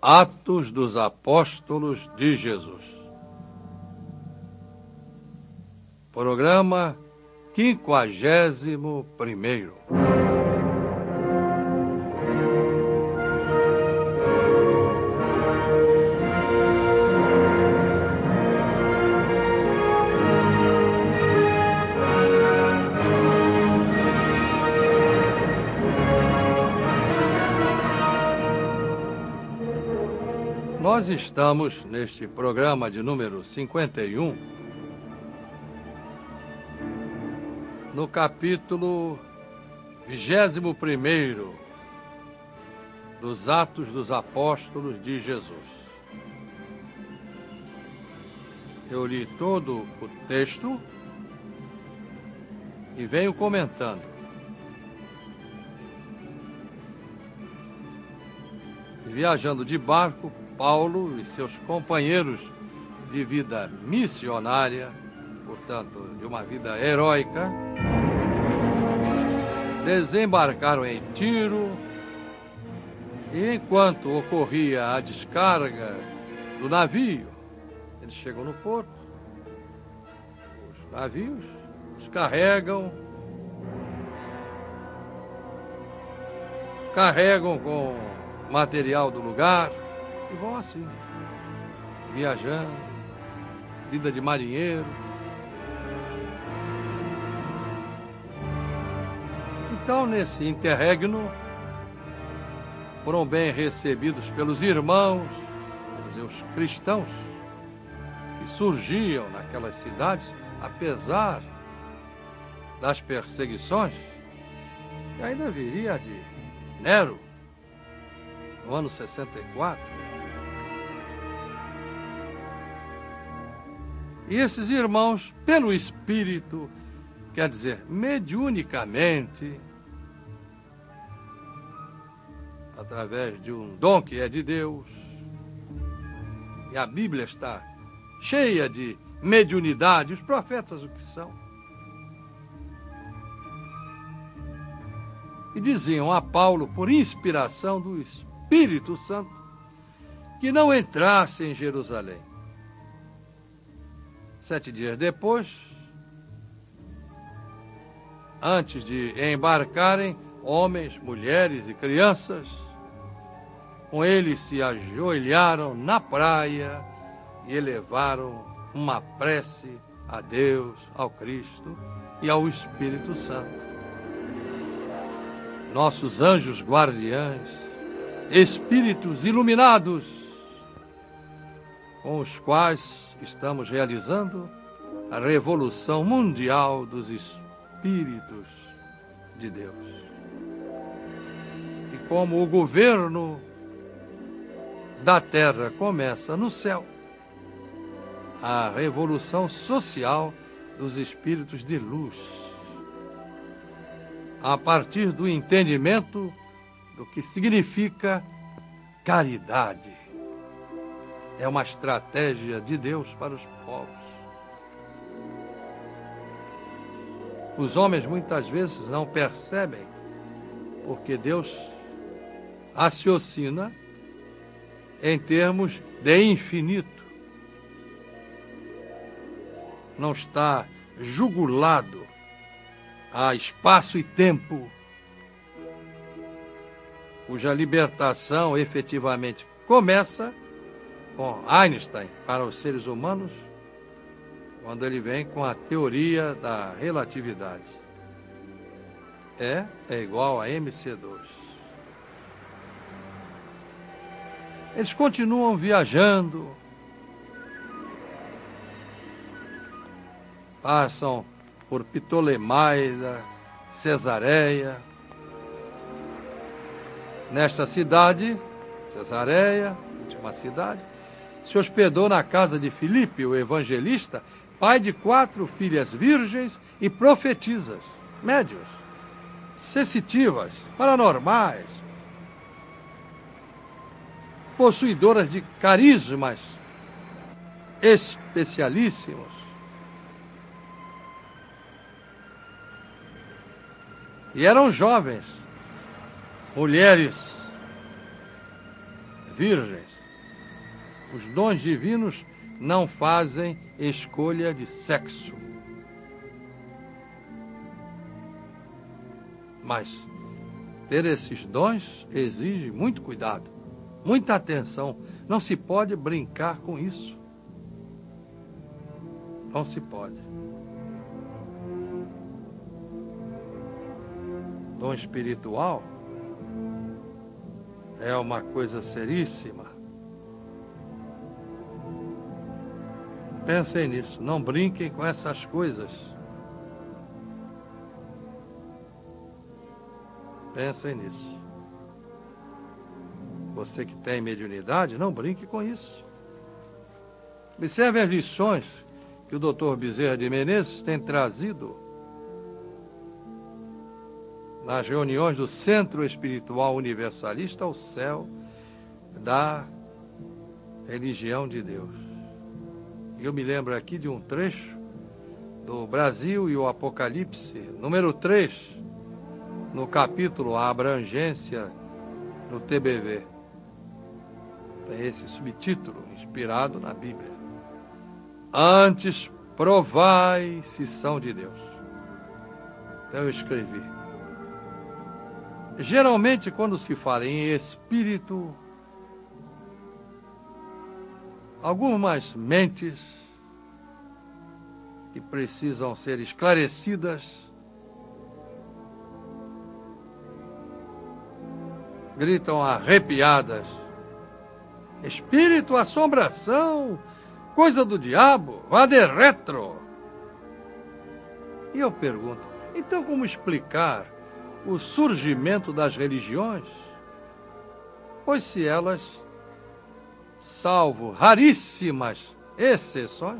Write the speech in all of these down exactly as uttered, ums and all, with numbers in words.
Atos dos Apóstolos de Jesus. Programa quinquagésimo primeiro. Nós estamos neste programa de número cinquenta e um, no capítulo vigésimo primeiro dos Atos dos Apóstolos de Jesus. Eu li todo o texto e venho comentando. Viajando de barco, Paulo e seus companheiros de vida missionária, portanto, de uma vida heróica, desembarcaram em Tiro e, enquanto ocorria a descarga do navio, eles chegam no porto, os navios descarregam, carregam com material do lugar e vão assim, viajando, vida de marinheiro. Então, nesse interregno, foram bem recebidos pelos irmãos, quer dizer, os cristãos que surgiam naquelas cidades, apesar das perseguições, e ainda viria de Nero, no ano sessenta e quatro. E esses irmãos, pelo Espírito, quer dizer, mediunicamente, através de um dom que é de Deus, e a Bíblia está cheia de mediunidade, os profetas o que são, e diziam a Paulo, por inspiração do Espírito Santo, que não entrasse em Jerusalém. Sete dias depois, antes de embarcarem, homens, mulheres e crianças, com eles se ajoelharam na praia e elevaram uma prece a Deus, ao Cristo e ao Espírito Santo. Nossos anjos guardiães, espíritos iluminados, com os quais estamos realizando a revolução mundial dos espíritos de Deus. E como o governo da terra começa no céu, a revolução social dos espíritos de luz, a partir do entendimento do que significa caridade. É uma estratégia de Deus para os povos. Os homens muitas vezes não percebem, porque Deus raciocina em termos de infinito. Não está jugulado a espaço e tempo, cuja libertação efetivamente começa com Einstein para os seres humanos, quando ele vem com a teoria da relatividade. E é igual a M C dois. Eles continuam viajando, passam por Ptolemaida, Cesareia. Nesta cidade, Cesareia, última cidade, se hospedou na casa de Filipe, o evangelista, pai de quatro filhas virgens e profetisas, médiuns, sensitivas, paranormais, possuidoras de carismas especialíssimos. E eram jovens, mulheres virgens. Os dons divinos não fazem escolha de sexo. Mas ter esses dons exige muito cuidado, muita atenção. Não se pode brincar com isso. Não se pode. Dom espiritual é uma coisa seríssima. Pensem nisso, não brinquem com essas coisas. Pensem nisso. Você que tem mediunidade, não brinque com isso. Observe as lições que o doutor Bezerra de Menezes tem trazido nas reuniões do Centro Espiritual Universalista ao Céu da Religião de Deus. Eu me lembro aqui de um trecho do Brasil e o Apocalipse, número três, no capítulo A Abrangência no T B V. Tem esse subtítulo inspirado na Bíblia. Antes provai se são de Deus. Então eu escrevi. Geralmente, quando se fala em espírito, algumas mentes que precisam ser esclarecidas gritam arrepiadas: espírito, assombração, coisa do diabo, vá de retro. E eu pergunto, então como explicar o surgimento das religiões? Pois se elas, salvo raríssimas exceções,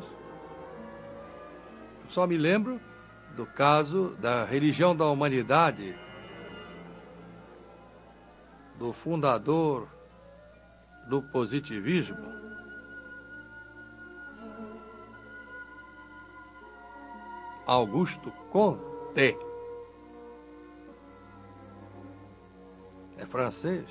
só me lembro do caso da religião da humanidade, do fundador do positivismo, Augusto Comte. É francês.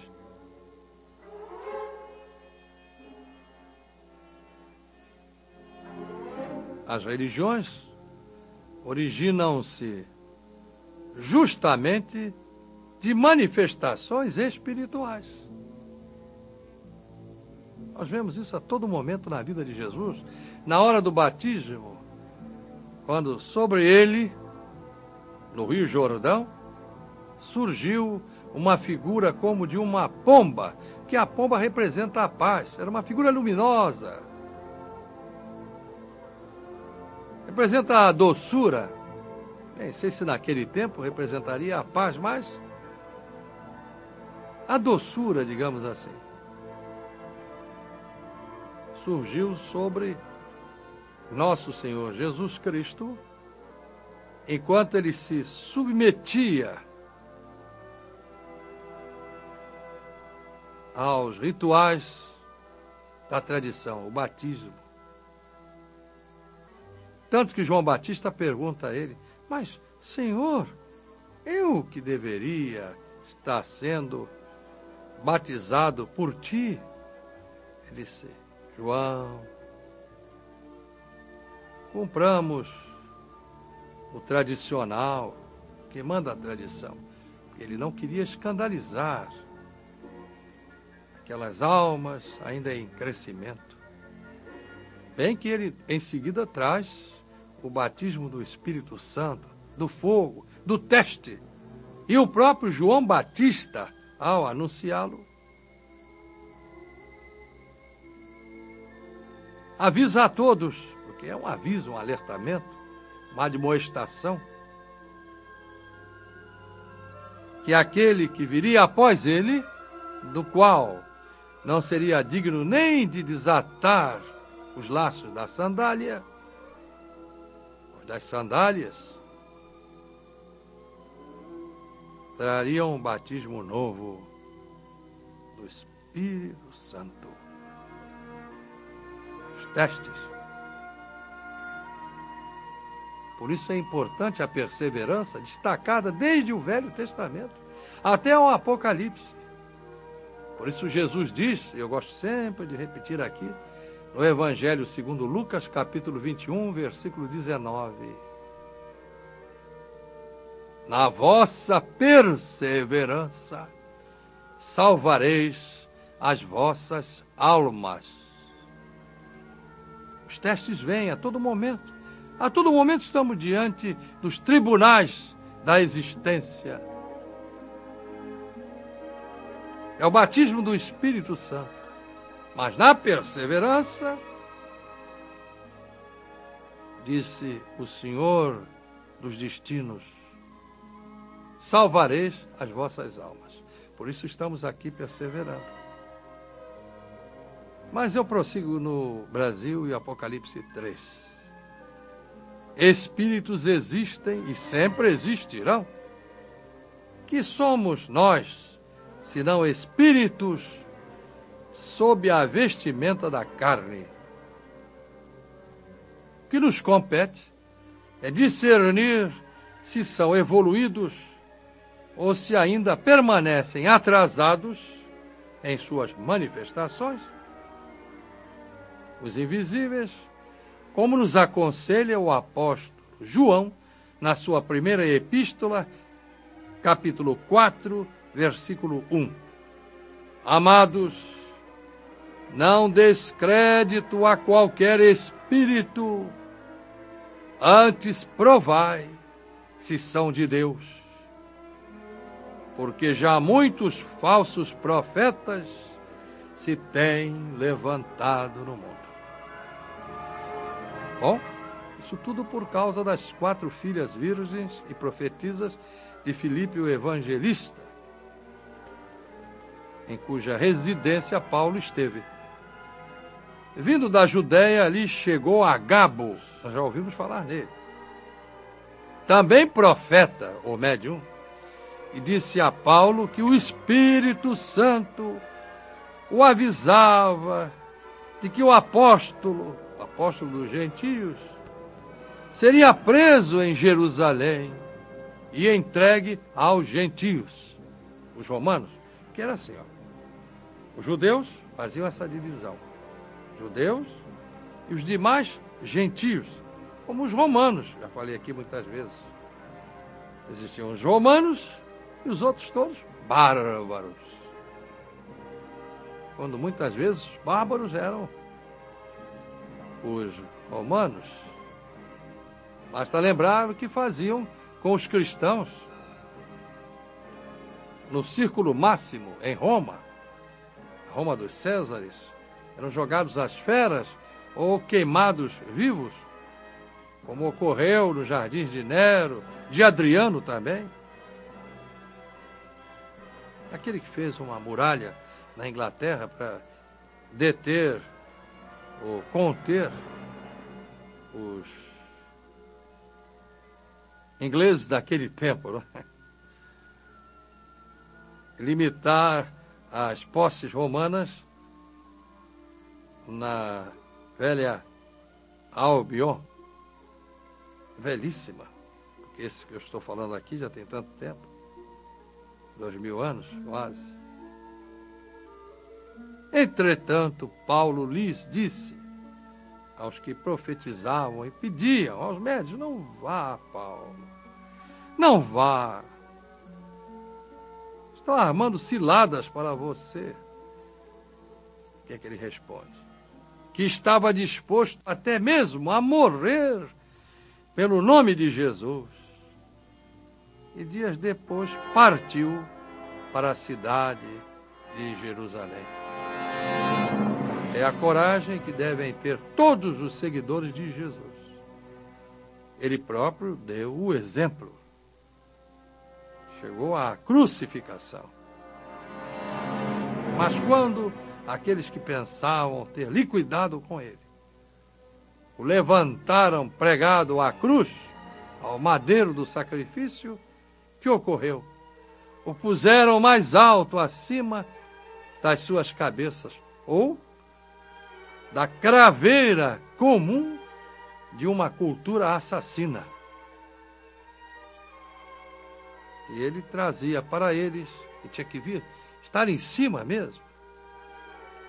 As religiões originam-se justamente de manifestações espirituais. Nós vemos isso a todo momento na vida de Jesus. Na hora do batismo, quando sobre ele, no Rio Jordão, surgiu uma figura como de uma pomba, que a pomba representa a paz. Era uma figura luminosa. Representa a doçura. Nem sei se naquele tempo representaria a paz, mas a doçura, digamos assim, surgiu sobre nosso Senhor Jesus Cristo, enquanto ele se submetia aos rituais da tradição, o batismo. Tanto que João Batista pergunta a ele: mas, Senhor, eu que deveria estar sendo batizado por ti? Ele disse: João, cumpramos o tradicional, que manda a tradição. Ele não queria escandalizar aquelas almas ainda em crescimento. Bem que ele em seguida traz o batismo do Espírito Santo, do fogo, do teste. E o próprio João Batista, ao anunciá-lo, avisa a todos, porque é um aviso, um alertamento, uma admoestação, que aquele que viria após ele, do qual não seria digno nem de desatar os laços da sandália, das sandálias, traria um batismo novo do Espírito Santo. Os testes. Por isso é importante a perseverança, destacada desde o Velho Testamento até o Apocalipse. Por isso Jesus diz, eu gosto sempre de repetir aqui, no Evangelho segundo Lucas, capítulo vinte e um, versículo dezenove. Na vossa perseverança salvareis as vossas almas. Os testes vêm a todo momento. A todo momento estamos diante dos tribunais da existência. É o batismo do Espírito Santo. Mas na perseverança, disse o Senhor dos destinos, salvareis as vossas almas. Por isso estamos aqui perseverando. Mas eu prossigo no Brasil e Apocalipse três. Espíritos existem e sempre existirão. Que somos nós, senão espíritos sob a vestimenta da carne? O que nos compete é discernir se são evoluídos ou se ainda permanecem atrasados em suas manifestações. Os invisíveis, como nos aconselha o apóstolo João, na sua primeira epístola, capítulo quatro, versículo um. Amados, não deis crédito a qualquer espírito, antes provai se são de Deus, porque já muitos falsos profetas se têm levantado no mundo. Bom, isso tudo por causa das quatro filhas virgens e profetisas de Filipe o Evangelista, em cuja residência Paulo esteve. Vindo da Judéia, ali chegou Agabo, nós já ouvimos falar nele, também profeta, ou médium, e disse a Paulo que o Espírito Santo o avisava de que o apóstolo, o apóstolo dos gentios, seria preso em Jerusalém e entregue aos gentios, os romanos, que era assim, ó. Os judeus faziam essa divisão, judeus e os demais gentios, como os romanos, já falei aqui muitas vezes. Existiam os romanos e os outros todos bárbaros. Quando muitas vezes os bárbaros eram os romanos. Basta lembrar o que faziam com os cristãos no círculo máximo em Roma, Roma dos Césares. Eram jogados às feras ou queimados vivos, como ocorreu nos jardins de Nero, de Adriano também. Aquele que fez uma muralha na Inglaterra para deter ou conter os ingleses daquele tempo, não é? Limitar as posses romanas na velha Albion, velhíssima, porque esse que eu estou falando aqui já tem tanto tempo, dois mil anos quase. Entretanto, Paulo lhes disse aos que profetizavam e pediam aos médios: não vá, Paulo, não vá. Estão armando ciladas para você. O que é que ele responde? Que estava disposto até mesmo a morrer pelo nome de Jesus. E dias depois partiu para a cidade de Jerusalém. É a coragem que devem ter todos os seguidores de Jesus. Ele próprio deu o exemplo. Chegou à crucificação. Mas quando aqueles que pensavam ter liquidado com ele o levantaram pregado à cruz, ao madeiro do sacrifício, o que ocorreu? O puseram mais alto acima das suas cabeças, ou da craveira comum de uma cultura assassina. E ele trazia para eles, e tinha que vir, estar em cima mesmo,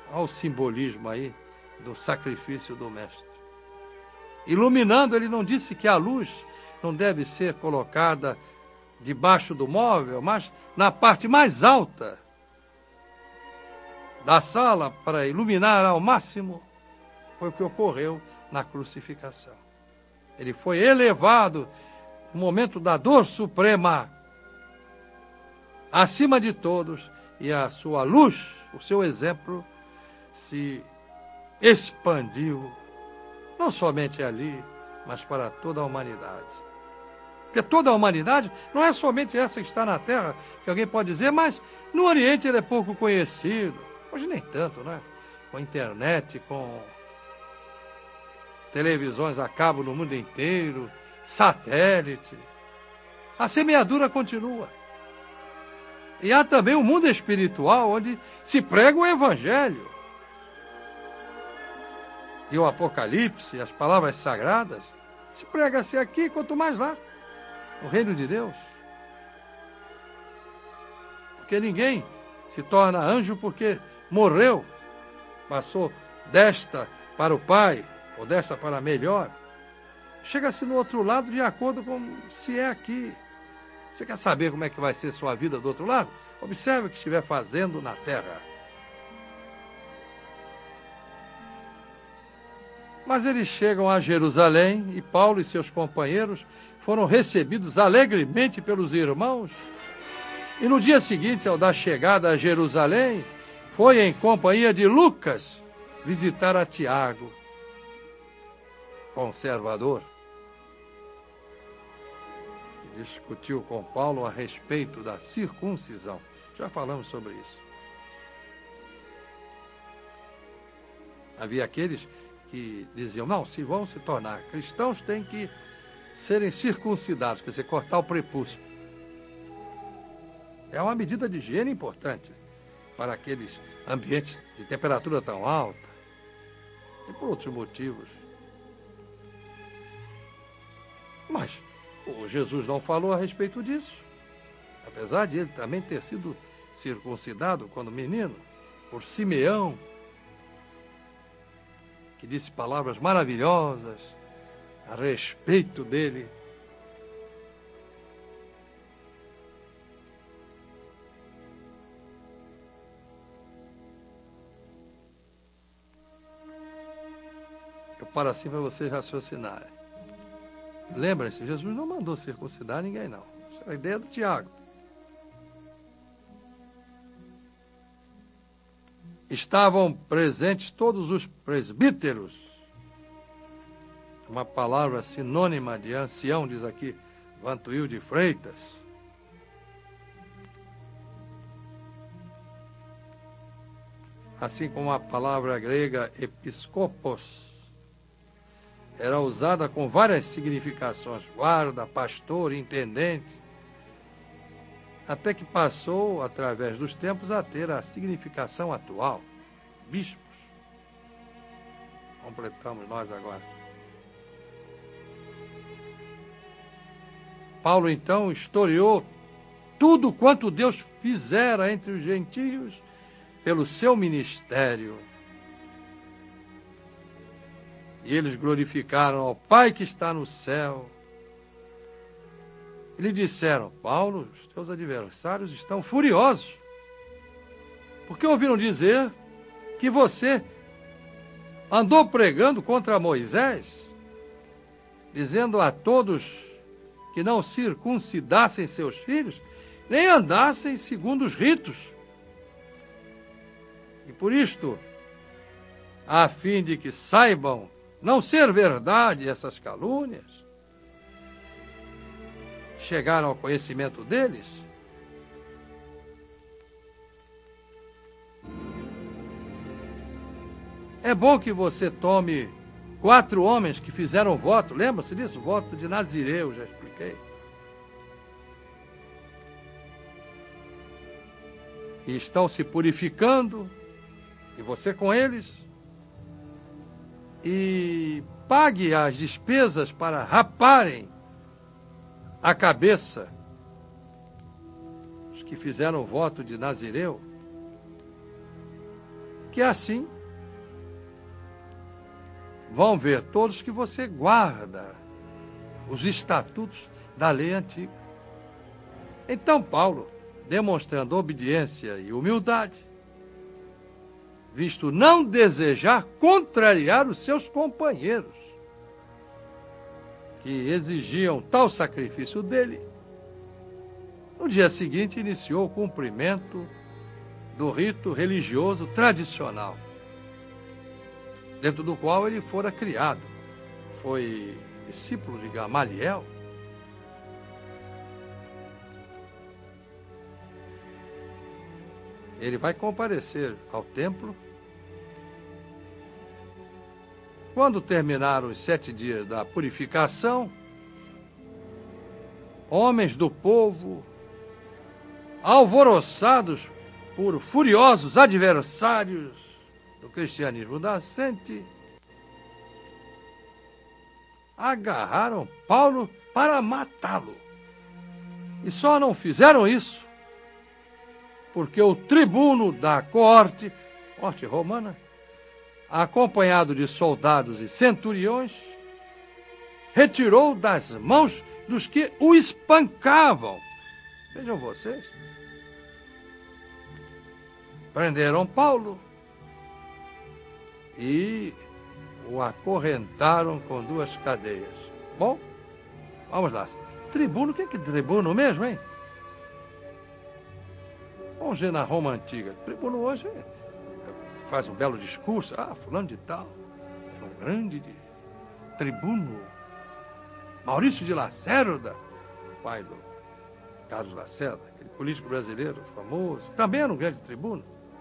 Olha o simbolismo aí do sacrifício do Mestre. Iluminando, ele não disse que a luz não deve ser colocada debaixo do móvel, mas na parte mais alta da sala para iluminar ao máximo. Foi o que ocorreu na crucificação. Ele foi elevado no momento da dor suprema, acima de todos, e a sua luz, o seu exemplo, se expandiu, não somente ali, mas para toda a humanidade. Porque toda a humanidade não é somente essa que está na Terra, que alguém pode dizer, mas no Oriente ele é pouco conhecido. Hoje nem tanto, né? Com a internet, com televisões a cabo no mundo inteiro, satélite. A semeadura continua. E há também o mundo espiritual, onde se prega o Evangelho. E o Apocalipse, as palavras sagradas, se prega-se aqui, quanto mais lá, no reino de Deus. Porque ninguém se torna anjo porque morreu, passou desta para o Pai, ou desta para a melhor. Chega-se no outro lado de acordo com se é aqui. Você quer saber como é que vai ser sua vida do outro lado? Observe o que estiver fazendo na terra. Mas eles chegam a Jerusalém e Paulo e seus companheiros foram recebidos alegremente pelos irmãos. E no dia seguinte, ao dar chegada a Jerusalém, foi em companhia de Lucas visitar a Tiago, conservador. Discutiu com Paulo a respeito da circuncisão. Já falamos sobre isso. Havia aqueles que diziam, não, se vão se tornar cristãos, têm que serem circuncidados, quer dizer, cortar o prepúcio. É uma medida de higiene importante para aqueles ambientes de temperatura tão alta e por outros motivos. Mas o Jesus não falou a respeito disso, apesar de ele também ter sido circuncidado quando menino, por Simeão, que disse palavras maravilhosas a respeito dele. Eu paro assim para vocês raciocinarem. Lembrem-se, Jesus não mandou circuncidar ninguém, não. Isso é a ideia do Tiago. Estavam presentes todos os presbíteros. Uma palavra sinônima de ancião, diz aqui Vantuil de Freitas. Assim como a palavra grega episcopos era usada com várias significações, guarda, pastor, intendente, até que passou, através dos tempos, a ter a significação atual, bispos. Completamos nós agora. Paulo, então, historiou tudo quanto Deus fizera entre os gentios pelo seu ministério. E eles glorificaram ao Pai que está no céu. E lhe disseram, Paulo, os teus adversários estão furiosos, porque ouviram dizer que você andou pregando contra Moisés, dizendo a todos que não circuncidassem seus filhos, nem andassem segundo os ritos. E por isto, a fim de que saibam não ser verdade essas calúnias, chegaram ao conhecimento deles. É bom que você tome quatro homens que fizeram voto, lembra-se disso? Voto de Nazireu, já expliquei. E estão se purificando, e você com eles, e pague as despesas para raparem a cabeça os que fizeram o voto de Nazireu, porque assim vão ver todos que você guarda os estatutos da lei antiga. Então Paulo, demonstrando obediência e humildade, visto não desejar contrariar os seus companheiros, que exigiam tal sacrifício dele, no dia seguinte iniciou o cumprimento do rito religioso tradicional, dentro do qual ele fora criado. Foi discípulo de Gamaliel. Ele vai comparecer ao templo. Quando terminaram os sete dias da purificação, homens do povo, alvoroçados por furiosos adversários do cristianismo nascente, agarraram Paulo para matá-lo. E só não fizeram isso porque o tribuno da coorte, coorte romana, acompanhado de soldados e centuriões, retirou das mãos dos que o espancavam. Vejam vocês. Prenderam Paulo e o acorrentaram com duas cadeias. Bom, vamos lá. Tribuno, o que é que é tribuno mesmo, hein? Vamos ver na Roma Antiga. Tribuno hoje faz um belo discurso. Ah, fulano de tal. É um grande tribuno. Maurício de Lacerda, pai do Carlos Lacerda, aquele político brasileiro famoso, também era um grande tribuno.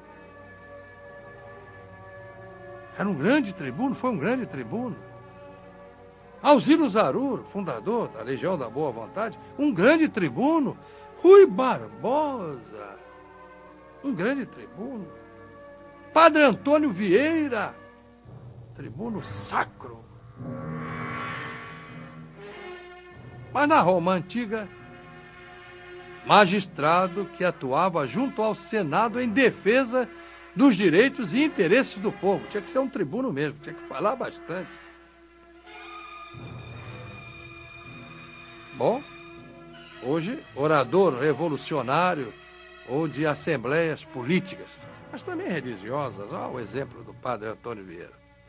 Era um grande tribuno, foi um grande tribuno. Alziro Zarur, fundador da Legião da Boa Vontade, um grande tribuno. Rui Barbosa, um grande tribuno. Padre Antônio Vieira, tribuno sacro. Mas na Roma Antiga, magistrado que atuava junto ao Senado em defesa dos direitos e interesses do povo. Tinha que ser um tribuno mesmo, tinha que falar bastante. Bom, hoje, orador revolucionário ou de assembleias políticas, mas também religiosas. Olha o exemplo do padre Antônio Vieira.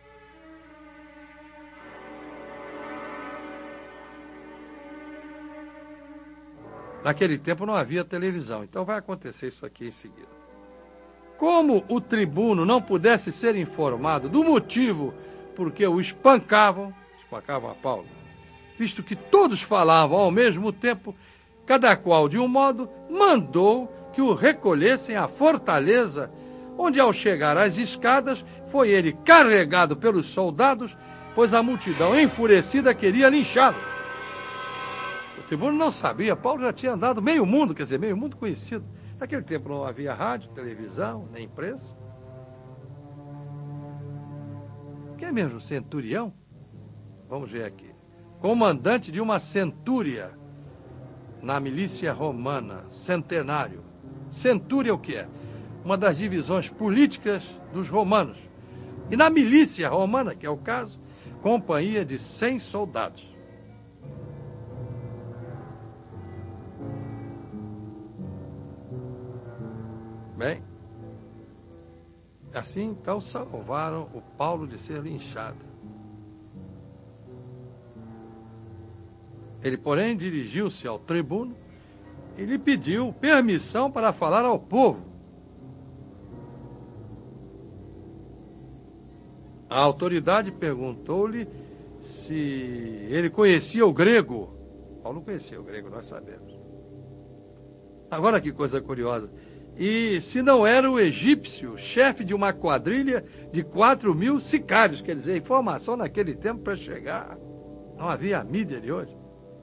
Naquele tempo não havia televisão, então vai acontecer isso aqui em seguida. Como o tribuno não pudesse ser informado do motivo por que o espancavam, espancavam a Paulo, visto que todos falavam ao mesmo tempo, cada qual de um modo, mandou que o recolhessem à fortaleza, onde ao chegar às escadas, foi ele carregado pelos soldados, pois a multidão enfurecida queria linchá-lo. O tribuno não sabia, Paulo já tinha andado meio mundo, quer dizer, meio mundo conhecido. Naquele tempo não havia rádio, televisão, nem imprensa. Quem é mesmo? Centurião? Vamos ver aqui. Comandante de uma centúria na milícia romana, centenário. Centúria o que é? Uma das divisões políticas dos romanos. E na milícia romana, que é o caso, companhia de cem soldados. Bem, assim então salvaram o Paulo de ser linchado. Ele, porém, dirigiu-se ao tribuno e lhe pediu permissão para falar ao povo. A autoridade perguntou-lhe se ele conhecia o grego. Paulo conhecia o grego, nós sabemos. Agora que coisa curiosa. E se não era o egípcio, chefe de uma quadrilha de quatro mil sicários, quer dizer, informação naquele tempo para chegar. Não havia a mídia de hoje.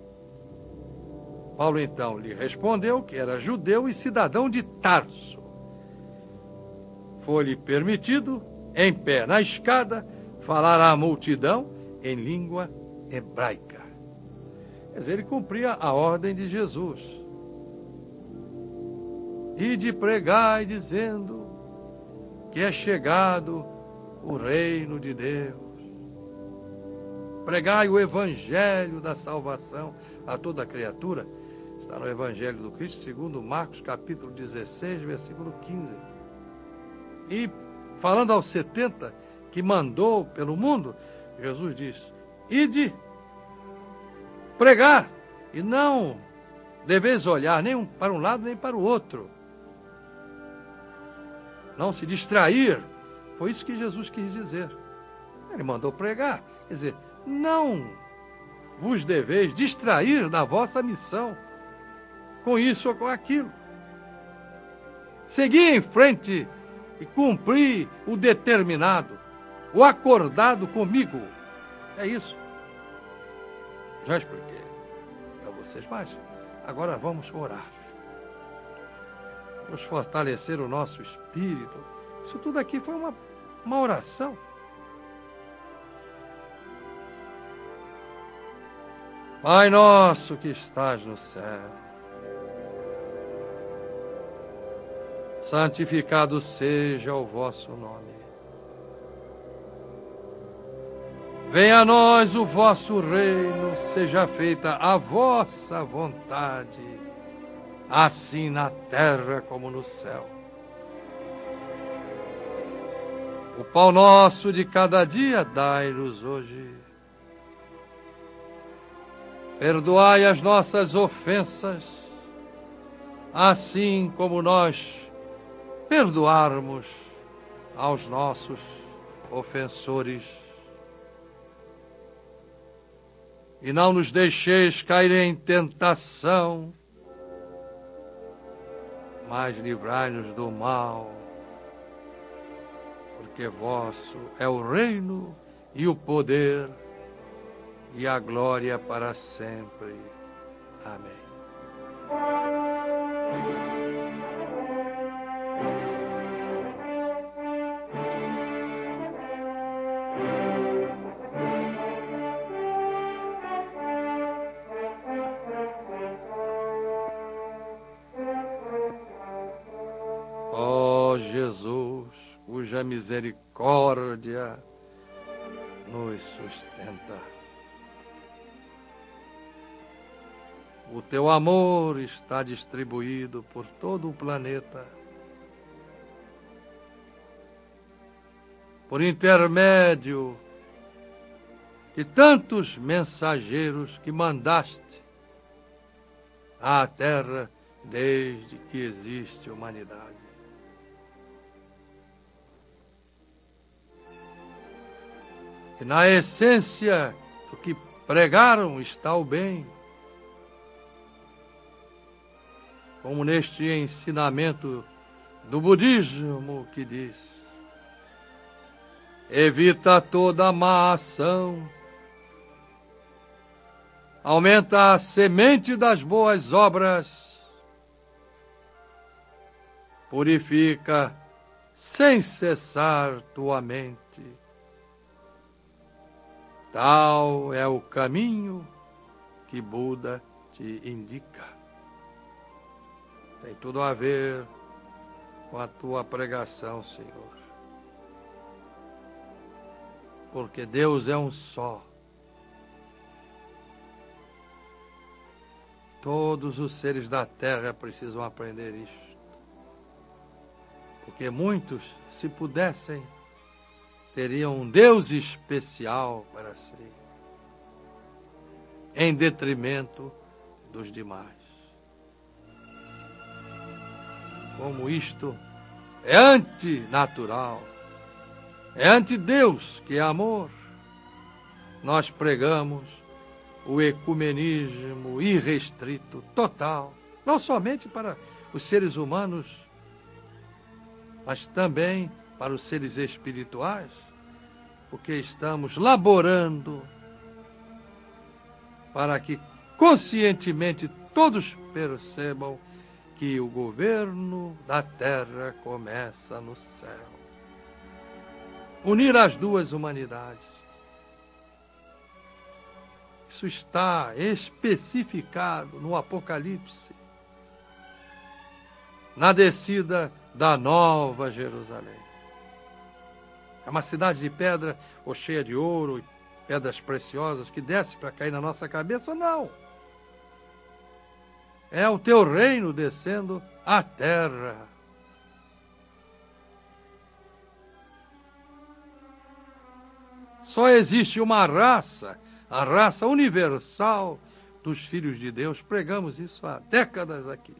Paulo então lhe respondeu que era judeu e cidadão de Tarso. Foi-lhe permitido, em pé na escada, falar à multidão em língua hebraica. Quer dizer, ele cumpria a ordem de Jesus. E de pregar e dizendo, que é chegado o reino de Deus. Pregai o evangelho da salvação a toda criatura. Está no Evangelho do Cristo, segundo Marcos, capítulo dezesseis, versículo quinze. E falando aos setenta, que mandou pelo mundo, Jesus diz: ide pregar, e não deveis olhar nem para um lado nem para o outro. Não se distrair. Foi isso que Jesus quis dizer. Ele mandou pregar. Quer dizer, não vos deveis distrair da vossa missão com isso ou com aquilo. Seguir em frente e cumprir o determinado, o acordado comigo. É isso. Já expliquei para vocês, mas agora vamos orar. Vamos fortalecer o nosso espírito. Isso tudo aqui foi uma, uma oração. Pai nosso que estás no céu, santificado seja o vosso nome. Venha a nós o vosso reino, seja feita a vossa vontade, assim na terra como no céu. O pão nosso de cada dia dai-nos hoje. Perdoai as nossas ofensas, assim como nós perdoarmos aos nossos ofensores. E não nos deixeis cair em tentação, mas livrai-nos do mal, porque vosso é o reino e o poder e a glória para sempre. Amém. Ó Jesus, cuja misericórdia nos sustenta. O teu amor está distribuído por todo o planeta. Por intermédio de tantos mensageiros que mandaste à terra desde que existe humanidade. E na essência do que pregaram está o bem. Como neste ensinamento do budismo que diz: evita toda má ação, aumenta a semente das boas obras, purifica sem cessar tua mente. Tal é o caminho que Buda te indica. Tem tudo a ver com a tua pregação, Senhor. Porque Deus é um só. Todos os seres da terra precisam aprender isto. Porque muitos, se pudessem, teriam um Deus especial para si, em detrimento dos demais. Como isto é antinatural, é anti-Deus, que é amor, nós pregamos o ecumenismo irrestrito, total, não somente para os seres humanos, mas também para os seres espirituais, porque estamos laborando para que conscientemente todos percebam que o governo da terra começa no céu. Unir as duas humanidades. Isso está especificado no Apocalipse, na descida da Nova Jerusalém. É uma cidade de pedra ou cheia de ouro e pedras preciosas que desce para cair na nossa cabeça? Não. É o teu reino descendo à terra. Só existe uma raça, a raça universal dos filhos de Deus. Pregamos isso há décadas aqui.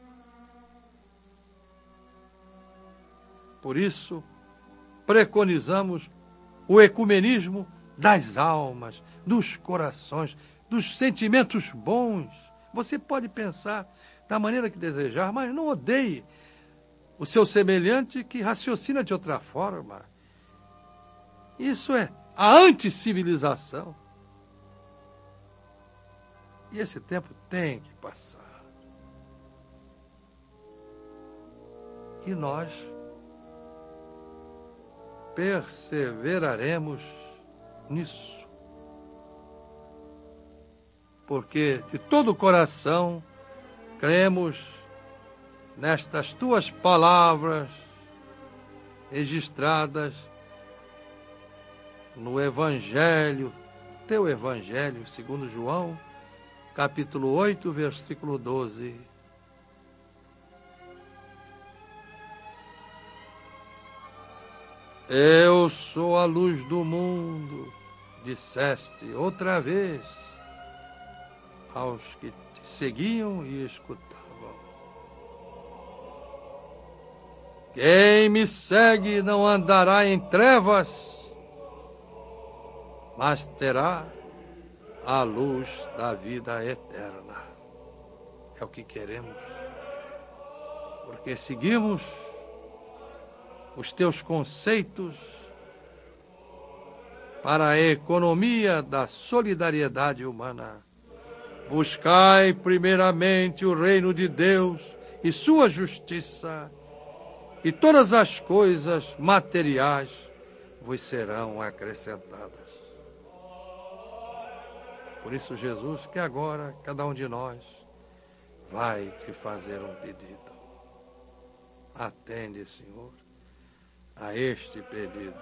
Por isso, preconizamos o ecumenismo das almas, dos corações, dos sentimentos bons. Você pode pensar da maneira que desejar, mas não odeie o seu semelhante que raciocina de outra forma. Isso é a anticivilização. E esse tempo tem que passar. E nós perseveraremos nisso. Porque de todo o coração cremos nestas tuas palavras registradas no Evangelho, teu Evangelho, segundo João, capítulo oito, versículo doze. Eu sou a luz do mundo, disseste outra vez aos que te seguiam e escutavam. Quem me segue não andará em trevas, mas terá a luz da vida eterna. É o que queremos, porque seguimos os teus conceitos para a economia da solidariedade humana. Buscai primeiramente o reino de Deus e sua justiça, e todas as coisas materiais vos serão acrescentadas. Por isso, Jesus, que agora cada um de nós vai te fazer um pedido. Atende, Senhor, a este pedido.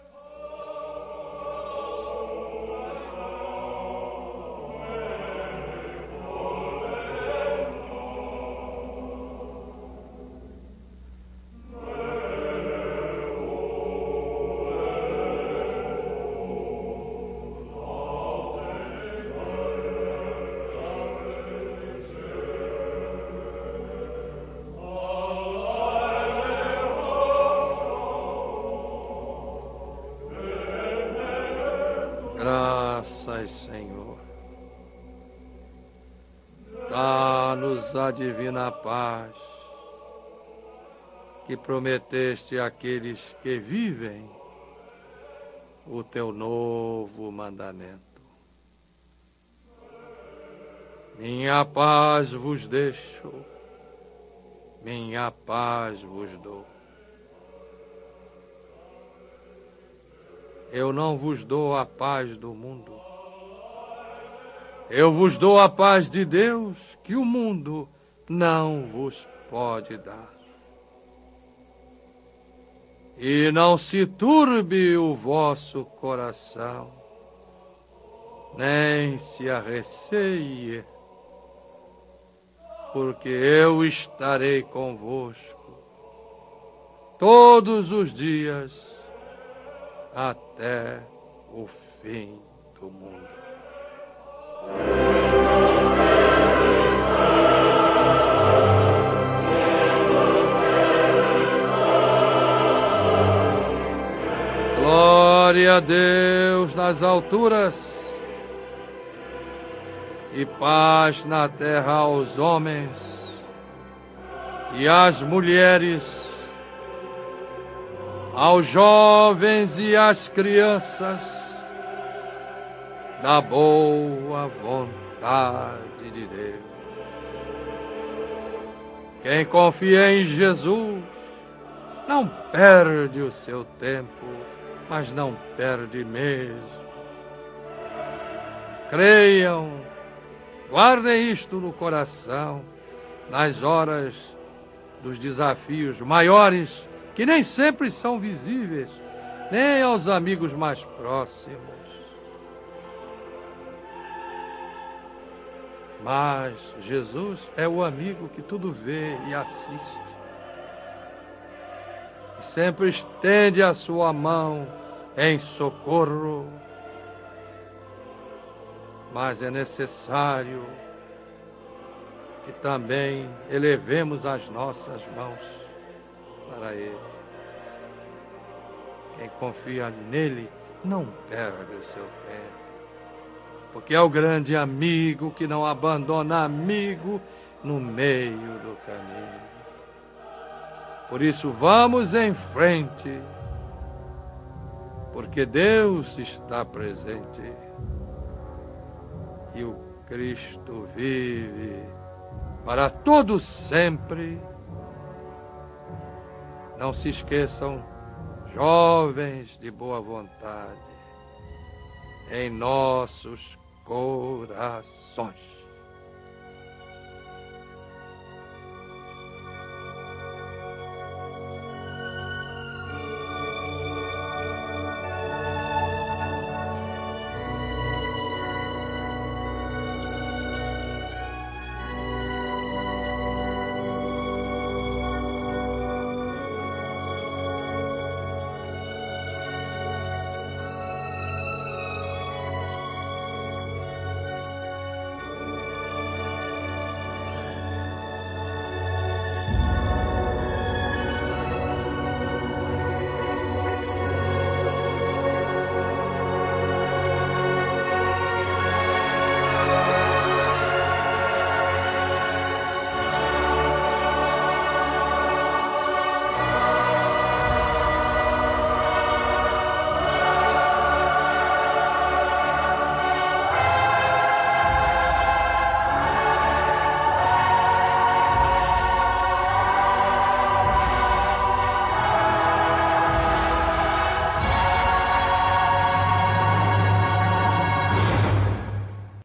Graças, Senhor. Dá-nos a divina paz que prometeste àqueles que vivem o teu novo mandamento. Minha paz vos deixo, minha paz vos dou. Eu não vos dou a paz do mundo. Eu vos dou a paz de Deus, que o mundo não vos pode dar. E não se turbe o vosso coração, nem se arreceie, porque eu estarei convosco todos os dias, até o fim do mundo. Glória a Deus nas alturas e paz na terra aos homens e às mulheres, aos jovens e às crianças, da boa vontade de Deus. Quem confia em Jesus não perde o seu tempo, mas não perde mesmo. Creiam, guardem isto no coração, nas horas dos desafios maiores, que nem sempre são visíveis, nem aos amigos mais próximos. Mas Jesus é o amigo que tudo vê e assiste. E sempre estende a sua mão em socorro. Mas é necessário que também elevemos as nossas mãos para Ele. Quem confia nele não perde o seu tempo. Porque é o grande amigo que não abandona amigo no meio do caminho. Por isso, vamos em frente, porque Deus está presente e o Cristo vive para todo sempre. Não se esqueçam, jovens de boa vontade, em nossos corações.